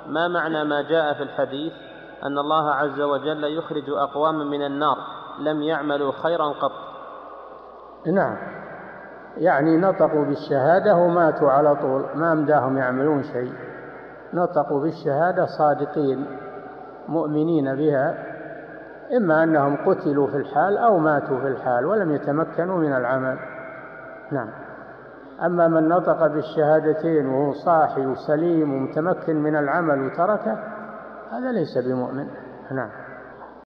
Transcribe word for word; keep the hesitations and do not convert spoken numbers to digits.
ما معنى ما جاء في الحديث أن الله عز وجل يخرج أقواما من النار لم يعملوا خيرا قط؟ نعم، يعني نطقوا بالشهادة وماتوا على طول، ما مداهم يعملون شيء، نطقوا بالشهادة صادقين مؤمنين بها، إما أنهم قتلوا في الحال أو ماتوا في الحال ولم يتمكنوا من العمل. نعم. أما من نطق بالشهادتين وهو صاحي وسليم ومتمكن من العمل وتركه، هذا ليس بمؤمن. نعم.